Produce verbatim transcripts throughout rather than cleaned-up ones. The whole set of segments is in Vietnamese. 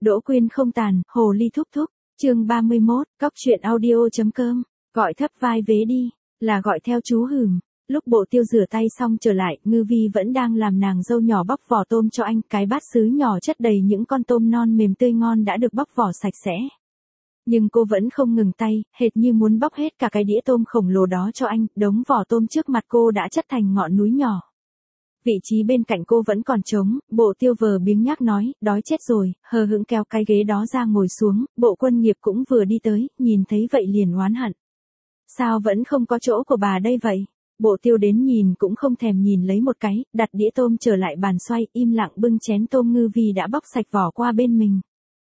Đỗ Quyên không tàn, hồ ly thúc thúc, chương ba mươi mốt, cóc truyện audio.com, gọi thấp vai vế đi, là gọi theo chú Hửm. Lúc Bộ Tiêu rửa tay xong trở lại, Ngư Vi vẫn đang làm nàng dâu nhỏ bóc vỏ tôm cho anh, cái bát sứ nhỏ chất đầy những con tôm non mềm tươi ngon đã được bóc vỏ sạch sẽ. Nhưng cô vẫn không ngừng tay, hệt như muốn bóc hết cả cái đĩa tôm khổng lồ đó cho anh, đống vỏ tôm trước mặt cô đã chất thành ngọn núi nhỏ. Vị trí bên cạnh cô vẫn còn trống, Bộ Tiêu vờ biếng nhác nói, đói chết rồi, hờ hững kéo cái ghế đó ra ngồi xuống, Bộ Quân Nghiệp cũng vừa đi tới, nhìn thấy vậy liền oán hận. Sao vẫn không có chỗ của bà đây vậy? Bộ Tiêu đến nhìn cũng không thèm nhìn lấy một cái, đặt đĩa tôm trở lại bàn xoay, im lặng bưng chén tôm Ngư Vi đã bóc sạch vỏ qua bên mình.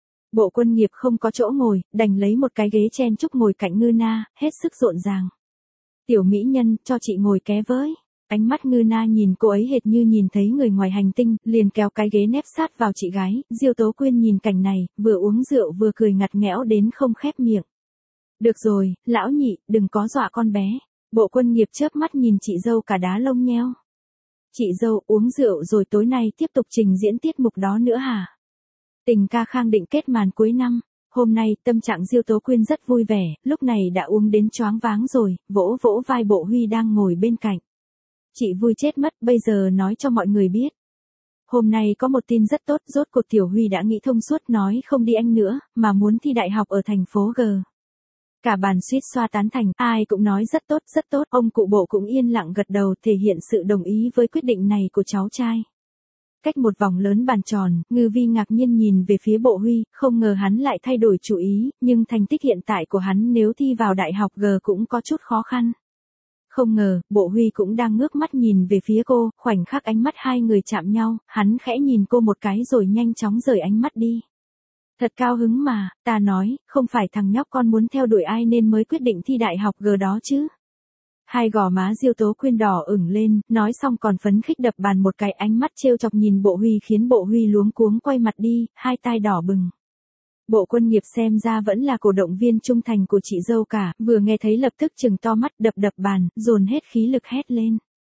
Bộ Quân Nghiệp không có chỗ ngồi, đành lấy một cái ghế chen chúc ngồi cạnh Ngư Na, hết sức rộn ràng. Tiểu mỹ nhân, cho chị ngồi ké với. Ánh mắt Ngư Na nhìn cô ấy hệt như nhìn thấy người ngoài hành tinh, liền kéo cái ghế nép sát vào chị gái. Diêu Tố Quyên nhìn cảnh này, vừa uống rượu vừa cười ngặt nghẽo đến không khép miệng. Được rồi, lão nhị, đừng có dọa con bé. Bộ Quân Nghiệp chớp mắt nhìn chị dâu cả đá lông nheo. Chị dâu uống rượu rồi tối nay tiếp tục trình diễn tiết mục đó nữa hả? Tình ca khang định kết màn cuối năm. Hôm nay tâm trạng Diêu Tố Quyên rất vui vẻ, lúc này đã uống đến choáng váng rồi, vỗ vỗ vai Bộ Huy đang ngồi bên cạnh. Chị vui chết mất, bây giờ nói cho mọi người biết. Hôm nay có một tin rất tốt, rốt cuộc Tiểu Huy đã nghĩ thông suốt, nói không đi Anh nữa, mà muốn thi đại học ở thành phố G. Cả bàn suýt xoa tán thành, ai cũng nói rất tốt, rất tốt, ông cụ Bộ cũng yên lặng gật đầu thể hiện sự đồng ý với quyết định này của cháu trai. Cách một vòng lớn bàn tròn, Ngư Vi ngạc nhiên nhìn về phía Bộ Huy, không ngờ hắn lại thay đổi chủ ý, nhưng thành tích hiện tại của hắn nếu thi vào đại học G cũng có chút khó khăn. Không ngờ, Bộ Huy cũng đang ngước mắt nhìn về phía cô, khoảnh khắc ánh mắt hai người chạm nhau, hắn khẽ nhìn cô một cái rồi nhanh chóng rời ánh mắt đi. Thật cao hứng mà, ta nói, không phải thằng nhóc con muốn theo đuổi ai nên mới quyết định thi đại học G đó chứ. Hai gò má Diêu Tố Quyên đỏ ửng lên, nói xong còn phấn khích đập bàn một cái, ánh mắt trêu chọc nhìn Bộ Huy khiến Bộ Huy luống cuống quay mặt đi, hai tai đỏ bừng. Bộ Quân Nghiệp xem ra vẫn là cổ động viên trung thành của chị dâu cả, vừa nghe thấy lập tức trừng to mắt đập đập bàn, dồn hết khí lực hét lên.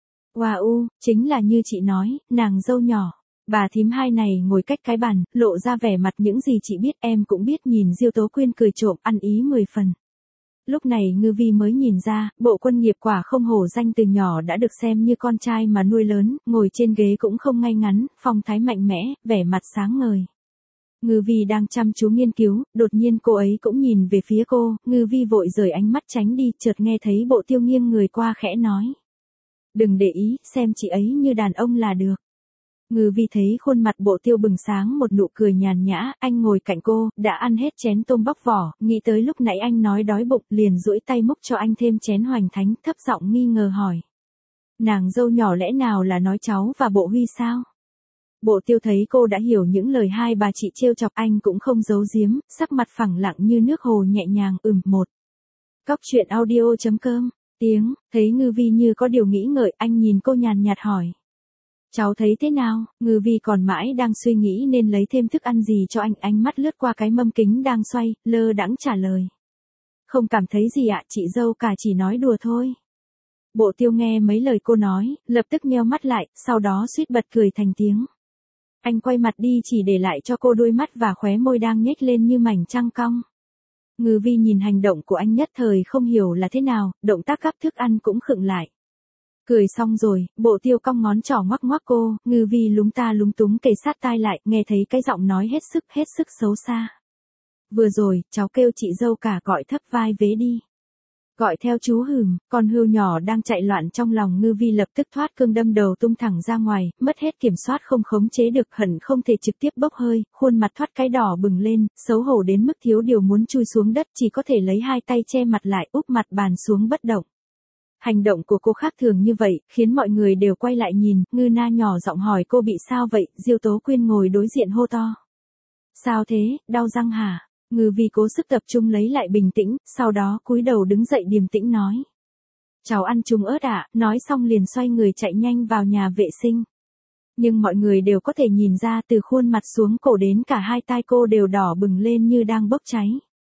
Wow, chính là như chị nói, nàng dâu nhỏ. Bà thím hai này ngồi cách cái bàn, lộ ra vẻ mặt những gì chị biết em cũng biết, nhìn Diêu Tố Quyên cười trộm ăn ý mười phần. Lúc này Ngư Vi mới nhìn ra, Bộ Quân Nghiệp quả không hổ danh từ nhỏ đã được xem như con trai mà nuôi lớn, ngồi trên ghế cũng không ngay ngắn, phong thái mạnh mẽ, vẻ mặt sáng ngời. Ngư Vi đang chăm chú nghiên cứu, đột nhiên cô ấy cũng nhìn về phía cô, Ngư Vi vội rời ánh mắt tránh đi, chợt nghe thấy Bộ Tiêu nghiêng người qua khẽ nói. Đừng để ý, xem chị ấy như đàn ông là được. Ngư Vi thấy khuôn mặt Bộ Tiêu bừng sáng một nụ cười nhàn nhã, anh ngồi cạnh cô, đã ăn hết chén tôm bóc vỏ, nghĩ tới lúc nãy anh nói đói bụng, liền duỗi tay múc cho anh thêm chén hoành thánh, thấp giọng nghi ngờ hỏi. Nàng dâu nhỏ lẽ nào là nói cháu và Bộ Huy sao? Bộ Tiêu thấy cô đã hiểu những lời hai bà chị trêu chọc, anh cũng không giấu giếm, sắc mặt phẳng lặng như nước hồ nhẹ nhàng, ừm một. Cóc truyện audio.com, tiếng, thấy Ngư Vi như có điều nghĩ ngợi, anh nhìn cô nhàn nhạt hỏi. Cháu thấy thế nào? Ngư Vi còn mãi đang suy nghĩ nên lấy thêm thức ăn gì cho anh, ánh mắt lướt qua cái mâm kính đang xoay, lơ đãng trả lời. Không cảm thấy gì ạ, chị dâu cả chỉ nói đùa thôi. Bộ Tiêu nghe mấy lời cô nói, lập tức nheo mắt lại, sau đó suýt bật cười thành tiếng. Anh quay mặt đi chỉ để lại cho cô đôi mắt và khóe môi đang nhếch lên như mảnh trăng cong. Ngư Vi nhìn hành động của anh nhất thời không hiểu là thế nào, động tác gắp thức ăn cũng khựng lại. Cười xong rồi, Bộ Tiêu cong ngón trỏ ngoắc ngoắc cô, Ngư Vi lúng ta lúng túng kề sát tai lại, nghe thấy cái giọng nói hết sức hết sức xấu xa. Vừa rồi, cháu kêu chị dâu cả gọi thấp vai vế đi. Gọi theo chú Hửm, con hươu nhỏ đang chạy loạn trong lòng Ngư Vi lập tức thoát cương đâm đầu tung thẳng ra ngoài, mất hết kiểm soát không khống chế được, hận không thể trực tiếp bốc hơi, khuôn mặt thoát cái đỏ bừng lên, xấu hổ đến mức thiếu điều muốn chui xuống đất, chỉ có thể lấy hai tay che mặt lại, úp mặt bàn xuống bất động. Hành động của cô khác thường như vậy, khiến mọi người đều quay lại nhìn, Ngư Na nhỏ giọng hỏi cô bị sao vậy, Diêu Tố Quyên ngồi đối diện hô to. Sao thế, đau răng hả? Ngư Vi cố sức tập trung lấy lại bình tĩnh, sau đó cúi đầu đứng dậy điềm tĩnh nói. Cháu ăn trúng ớt ạ, à? Nói xong liền xoay người chạy nhanh vào nhà vệ sinh. Nhưng mọi người đều có thể nhìn ra từ khuôn mặt xuống cổ đến cả hai tai cô đều đỏ bừng lên như đang bốc cháy.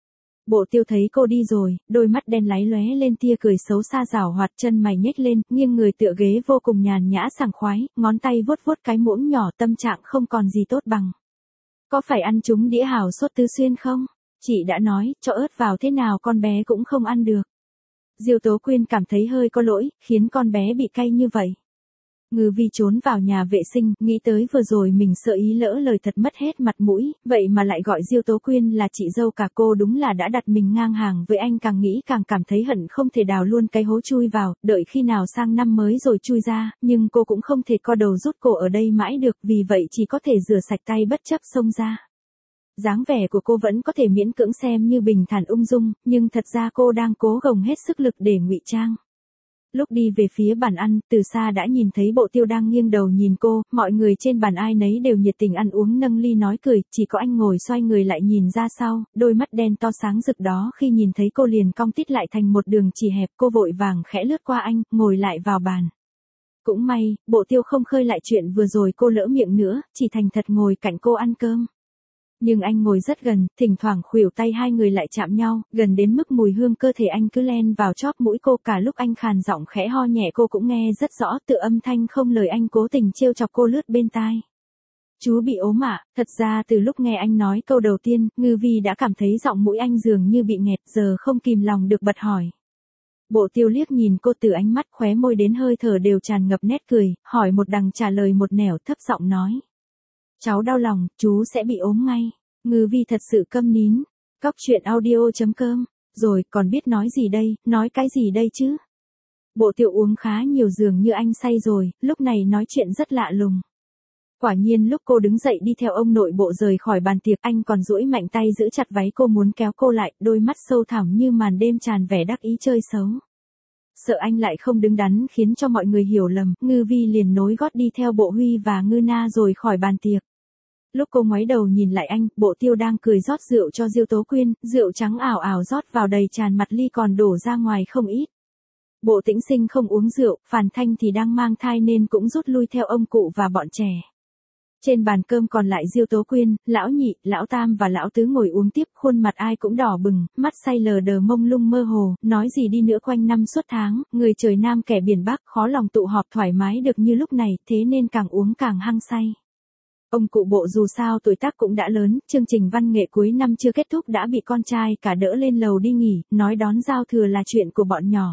Bộ Tiêu thấy cô đi rồi, đôi mắt đen láy lóe lên tia cười xấu xa giảo hoạt, chân mày nhếch lên, nghiêng người tựa ghế vô cùng nhàn nhã sảng khoái, ngón tay vuốt vuốt cái muỗng nhỏ, tâm trạng không còn gì tốt bằng. Có phải ăn trúng đĩa hào sốt Tứ Xuyên không? Chị đã nói, cho ớt vào thế nào con bé cũng không ăn được. Diêu Tố Quyên cảm thấy hơi có lỗi, khiến con bé bị cay như vậy. Ngư Vi trốn vào nhà vệ sinh, nghĩ tới vừa rồi mình sợ ý lỡ lời thật mất hết mặt mũi, vậy mà lại gọi Diêu Tố Quyên là chị dâu cả, cô đúng là đã đặt mình ngang hàng với anh, càng nghĩ càng cảm thấy hận không thể đào luôn cái hố chui vào, đợi khi nào sang năm mới rồi chui ra, nhưng cô cũng không thể co đầu rút cổ ở đây mãi được, vì vậy chỉ có thể rửa sạch tay bất chấp xông ra. Dáng vẻ của cô vẫn có thể miễn cưỡng xem như bình thản ung dung, nhưng thật ra cô đang cố gồng hết sức lực để ngụy trang. Lúc đi về phía bàn ăn, từ xa đã nhìn thấy Bộ Tiêu đang nghiêng đầu nhìn cô, mọi người trên bàn ai nấy đều nhiệt tình ăn uống nâng ly nói cười, chỉ có anh ngồi xoay người lại nhìn ra sau, đôi mắt đen to sáng rực đó khi nhìn thấy cô liền cong tít lại thành một đường chỉ hẹp, cô vội vàng khẽ lướt qua anh, ngồi lại vào bàn. Cũng may, Bộ Tiêu không khơi lại chuyện vừa rồi cô lỡ miệng nữa, chỉ thành thật ngồi cạnh cô ăn cơm. Nhưng anh ngồi rất gần, thỉnh thoảng khuỷu tay hai người lại chạm nhau, gần đến mức mùi hương cơ thể anh cứ len vào chóp mũi cô, cả lúc anh khàn giọng khẽ ho nhẹ cô cũng nghe rất rõ, tựa âm thanh không lời anh cố tình trêu chọc cô lướt bên tai. Chú bị ốm ạ? Thật ra từ lúc nghe anh nói câu đầu tiên, Ngư Vi đã cảm thấy giọng mũi anh dường như bị nghẹt, giờ không kìm lòng được bật hỏi. Bộ Tiêu liếc nhìn cô từ ánh mắt khóe môi đến hơi thở đều tràn ngập nét cười, hỏi một đằng trả lời một nẻo, thấp giọng nói. Cháu đau lòng, chú sẽ bị ốm ngay. Ngư Vi thật sự câm nín. Cóc truyện audio chấm com. Rồi, còn biết nói gì đây, nói cái gì đây chứ? Bộ Tiêu uống khá nhiều, dường như anh say rồi, lúc này nói chuyện rất lạ lùng. Quả nhiên lúc cô đứng dậy đi theo ông nội Bộ rời khỏi bàn tiệc, anh còn duỗi mạnh tay giữ chặt váy cô muốn kéo cô lại, đôi mắt sâu thẳm như màn đêm tràn vẻ đắc ý chơi xấu. Sợ anh lại không đứng đắn khiến cho mọi người hiểu lầm, Ngư Vi liền nối gót đi theo Bộ Huy và Ngư Na rồi khỏi bàn tiệc. Lúc cô ngoái đầu nhìn lại anh, Bộ Tiêu đang cười rót rượu cho Diêu Tố Quyên, rượu trắng ảo ảo rót vào đầy tràn mặt ly còn đổ ra ngoài không ít. Bộ Tĩnh Sinh không uống rượu, Phàn Thanh thì đang mang thai nên cũng rút lui theo ông cụ và bọn trẻ. Trên bàn cơm còn lại Diêu Tố Quyên, lão nhị, lão tam và lão tứ ngồi uống tiếp, khuôn mặt ai cũng đỏ bừng, mắt say lờ đờ mông lung mơ hồ, nói gì đi nữa quanh năm suốt tháng, người trời Nam kẻ biển Bắc khó lòng tụ họp thoải mái được như lúc này, thế nên càng uống càng hăng say. Ông cụ Bộ dù sao tuổi tác cũng đã lớn, chương trình văn nghệ cuối năm chưa kết thúc đã bị con trai cả đỡ lên lầu đi nghỉ, nói đón giao thừa là chuyện của bọn nhỏ.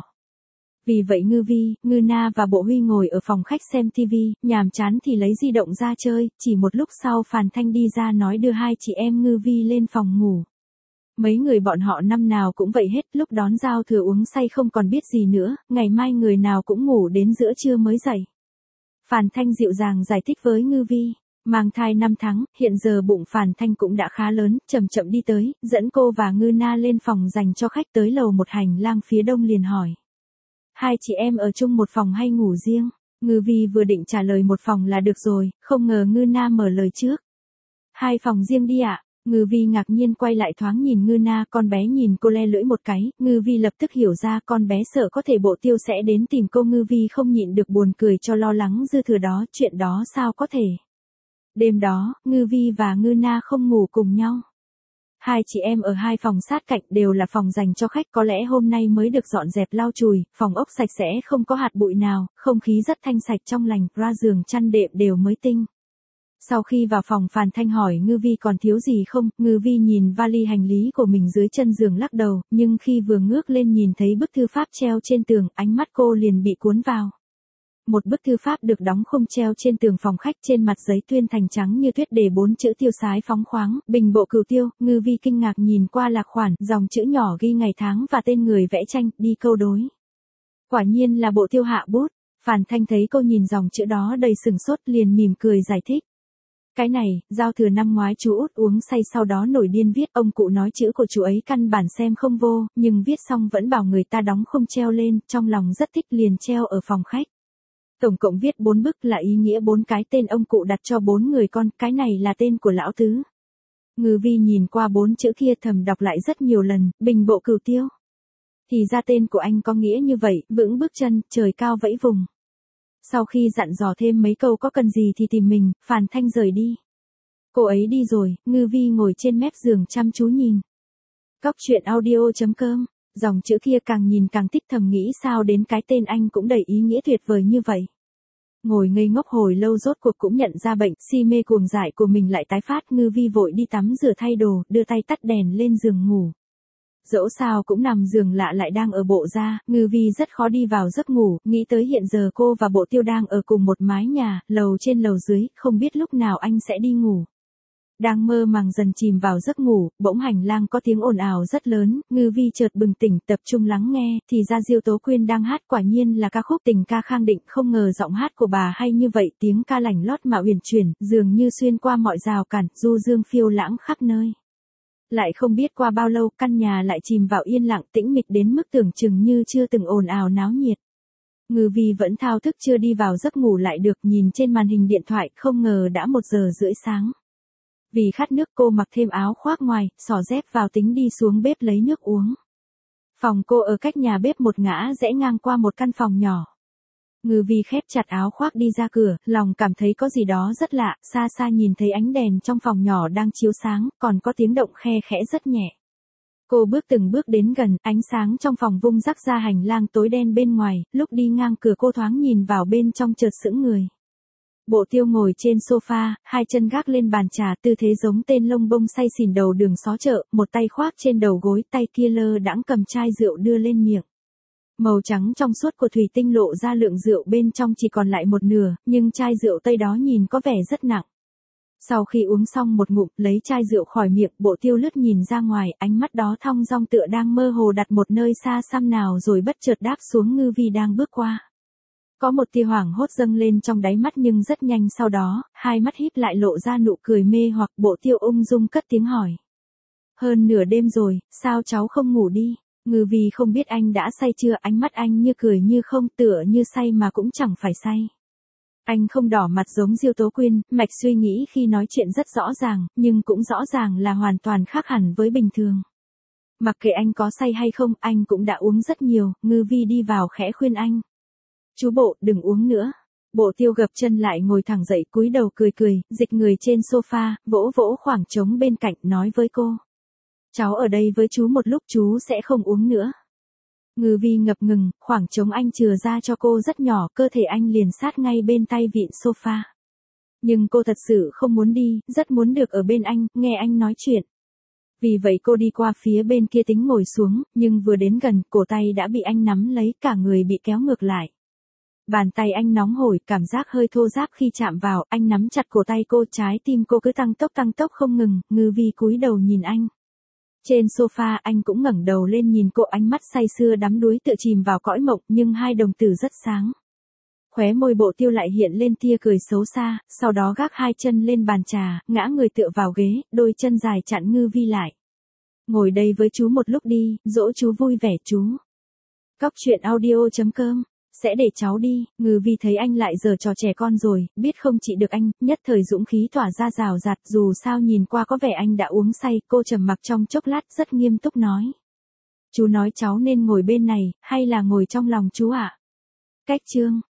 Vì vậy Ngư Vi, Ngư Na và Bộ Huy ngồi ở phòng khách xem tivi, nhàm chán thì lấy di động ra chơi, chỉ một lúc sau Phàn Thanh đi ra nói đưa hai chị em Ngư Vi lên phòng ngủ. Mấy người bọn họ năm nào cũng vậy hết, lúc đón giao thừa uống say không còn biết gì nữa, ngày mai người nào cũng ngủ đến giữa trưa mới dậy. Phàn Thanh dịu dàng giải thích với Ngư Vi. Mang thai năm tháng, hiện giờ bụng Phàn Thanh cũng đã khá lớn, chậm chậm đi tới, dẫn cô và Ngư Na lên phòng dành cho khách, tới lầu một hành lang phía đông liền hỏi. Hai chị em ở chung một phòng hay ngủ riêng? Ngư Vi vừa định trả lời một phòng là được rồi, không ngờ Ngư Na mở lời trước. Hai phòng riêng đi ạ. Ngư Vi ngạc nhiên quay lại thoáng nhìn Ngư Na, con bé nhìn cô le lưỡi một cái, Ngư Vi lập tức hiểu ra con bé sợ có thể Bộ Tiêu sẽ đến tìm cô. Ngư Vi không nhịn được buồn cười cho lo lắng dư thừa đó, chuyện đó sao có thể. Đêm đó, Ngư Vi và Ngư Na không ngủ cùng nhau. Hai chị em ở hai phòng sát cạnh đều là phòng dành cho khách, có lẽ hôm nay mới được dọn dẹp lau chùi, phòng ốc sạch sẽ không có hạt bụi nào, không khí rất thanh sạch trong lành, ra giường chăn đệm đều mới tinh. Sau khi vào phòng Phàn Thanh hỏi Ngư Vi còn thiếu gì không, Ngư Vi nhìn vali hành lý của mình dưới chân giường lắc đầu, nhưng khi vừa ngước lên nhìn thấy bức thư pháp treo trên tường, ánh mắt cô liền bị cuốn vào. Một bức thư pháp được đóng khung treo trên tường phòng khách, trên mặt giấy tuyên thành trắng như tuyết đề bốn chữ tiêu sái phóng khoáng, bình bộ cửu tiêu. Ngư Vi kinh ngạc nhìn qua lạc khoản, dòng chữ nhỏ ghi ngày tháng và tên người vẽ tranh, đi câu đối. Quả nhiên là Bộ Tiêu hạ bút. Phàn Thanh thấy cô nhìn dòng chữ đó đầy sừng sốt liền mỉm cười giải thích. Cái này, giao thừa năm ngoái chú út uống say sau đó nổi điên viết, ông cụ nói chữ của chú ấy căn bản xem không vô, nhưng viết xong vẫn bảo người ta đóng khung treo lên, trong lòng rất thích liền treo ở phòng khách. Tổng cộng viết bốn bức là ý nghĩa bốn cái tên ông cụ đặt cho bốn người con, cái này là tên của lão tứ. Ngư Vi nhìn qua bốn chữ kia thầm đọc lại rất nhiều lần, bình bộ cửu tiêu. Thì ra tên của anh có nghĩa như vậy, vững bước chân, trời cao vẫy vùng. Sau khi dặn dò thêm mấy câu có cần gì thì tìm mình, Phàn Thanh rời đi. Cô ấy đi rồi, Ngư Vi ngồi trên mép giường chăm chú nhìn. Cóc truyện audio chấm com. Dòng chữ kia càng nhìn càng thích, thầm nghĩ sao đến cái tên anh cũng đầy ý nghĩa tuyệt vời như vậy. Ngồi ngây ngốc hồi lâu rốt cuộc cũng nhận ra bệnh si mê cuồng dại của mình lại tái phát. Ngư Vi vội đi tắm rửa thay đồ, đưa tay tắt đèn lên giường ngủ. Dẫu sao cũng nằm giường lạ lại đang ở Bộ gia, Ngư Vi rất khó đi vào giấc ngủ, nghĩ tới hiện giờ cô và Bộ Tiêu đang ở cùng một mái nhà, lầu trên lầu dưới, không biết lúc nào anh sẽ đi ngủ. Đang mơ màng dần chìm vào giấc ngủ, bỗng hành lang có tiếng ồn ào rất lớn, Ngư Vi chợt bừng tỉnh, tập trung lắng nghe, thì ra Diêu Tố Quyên đang hát, quả nhiên là ca khúc tình ca Khang Định, không ngờ giọng hát của bà hay như vậy, tiếng ca lành lót mà uyển chuyển, dường như xuyên qua mọi rào cản, du dương phiêu lãng khắp nơi. Lại không biết qua bao lâu, căn nhà lại chìm vào yên lặng tĩnh mịch đến mức tưởng chừng như chưa từng ồn ào náo nhiệt. Ngư Vi vẫn thao thức chưa đi vào giấc ngủ lại được, nhìn trên màn hình điện thoại, không ngờ đã một giờ rưỡi sáng. Vì khát nước cô mặc thêm áo khoác ngoài, xỏ dép vào tính đi xuống bếp lấy nước uống. Phòng cô ở cách nhà bếp một ngã rẽ ngang qua một căn phòng nhỏ. Ngư Vi khép chặt áo khoác đi ra cửa, lòng cảm thấy có gì đó rất lạ, xa xa nhìn thấy ánh đèn trong phòng nhỏ đang chiếu sáng, còn có tiếng động khe khẽ rất nhẹ. Cô bước từng bước đến gần, ánh sáng trong phòng vung rắc ra hành lang tối đen bên ngoài, lúc đi ngang cửa cô thoáng nhìn vào bên trong chợt sững người. Bộ Tiêu ngồi trên sofa, hai chân gác lên bàn trà, tư thế giống tên lông bông say xỉn đầu đường xó chợ, một tay khoác trên đầu gối, tay kia lơ đãng cầm chai rượu đưa lên miệng. Màu trắng trong suốt của thủy tinh lộ ra lượng rượu bên trong chỉ còn lại một nửa, nhưng chai rượu tây đó nhìn có vẻ rất nặng. Sau khi uống xong một ngụm, lấy chai rượu khỏi miệng, Bộ Tiêu lướt nhìn ra ngoài, ánh mắt đó thong dong tựa đang mơ hồ đặt một nơi xa xăm nào rồi bất chợt đáp xuống Ngư Vi đang bước qua. Có một tia hoảng hốt dâng lên trong đáy mắt nhưng rất nhanh sau đó, hai mắt híp lại lộ ra nụ cười mê hoặc. Bộ Tiêu ung dung cất tiếng hỏi. Hơn nửa đêm rồi, sao cháu không ngủ đi? Ngư Vi không biết anh đã say chưa, ánh mắt anh như cười như không, tựa như say mà cũng chẳng phải say. Anh không đỏ mặt giống Diêu Tố Quyên, mạch suy nghĩ khi nói chuyện rất rõ ràng, nhưng cũng rõ ràng là hoàn toàn khác hẳn với bình thường. Mặc kệ anh có say hay không, anh cũng đã uống rất nhiều. Ngư Vi đi vào khẽ khuyên anh. Chú Bộ, đừng uống nữa. Bộ Tiêu gập chân lại ngồi thẳng dậy, cúi đầu cười cười, dịch người trên sofa, vỗ vỗ khoảng trống bên cạnh, nói với cô. Cháu ở đây với chú một lúc, chú sẽ không uống nữa. Ngư Vi ngập ngừng, khoảng trống anh chừa ra cho cô rất nhỏ, cơ thể anh liền sát ngay bên tay vịn sofa. Nhưng cô thật sự không muốn đi, rất muốn được ở bên anh, nghe anh nói chuyện. Vì vậy cô đi qua phía bên kia tính ngồi xuống, nhưng vừa đến gần, cổ tay đã bị anh nắm lấy, cả người bị kéo ngược lại. Bàn tay anh nóng hổi, cảm giác hơi thô ráp khi chạm vào, anh nắm chặt cổ tay cô, trái tim cô cứ tăng tốc tăng tốc không ngừng. Ngư Vi cúi đầu nhìn anh. Trên sofa anh cũng ngẩng đầu lên nhìn cô, ánh mắt say sưa đắm đuối tựa chìm vào cõi mộng, nhưng hai đồng tử rất sáng. Khóe môi Bộ Tiêu lại hiện lên tia cười xấu xa, sau đó gác hai chân lên bàn trà, ngã người tựa vào ghế, đôi chân dài chặn Ngư Vi lại. Ngồi đây với chú một lúc đi, dỗ chú vui vẻ chú. Cóc truyện audio chấm com Sẽ để cháu đi. Ngư Vi thấy anh lại giở trò trẻ con rồi, biết không trị được anh, nhất thời dũng khí tỏa ra rào rạt, dù sao nhìn qua có vẻ anh đã uống say. Cô trầm mặc trong chốc lát rất nghiêm túc nói. Chú nói cháu nên ngồi bên này, hay là ngồi trong lòng chú ạ? À? Cách chương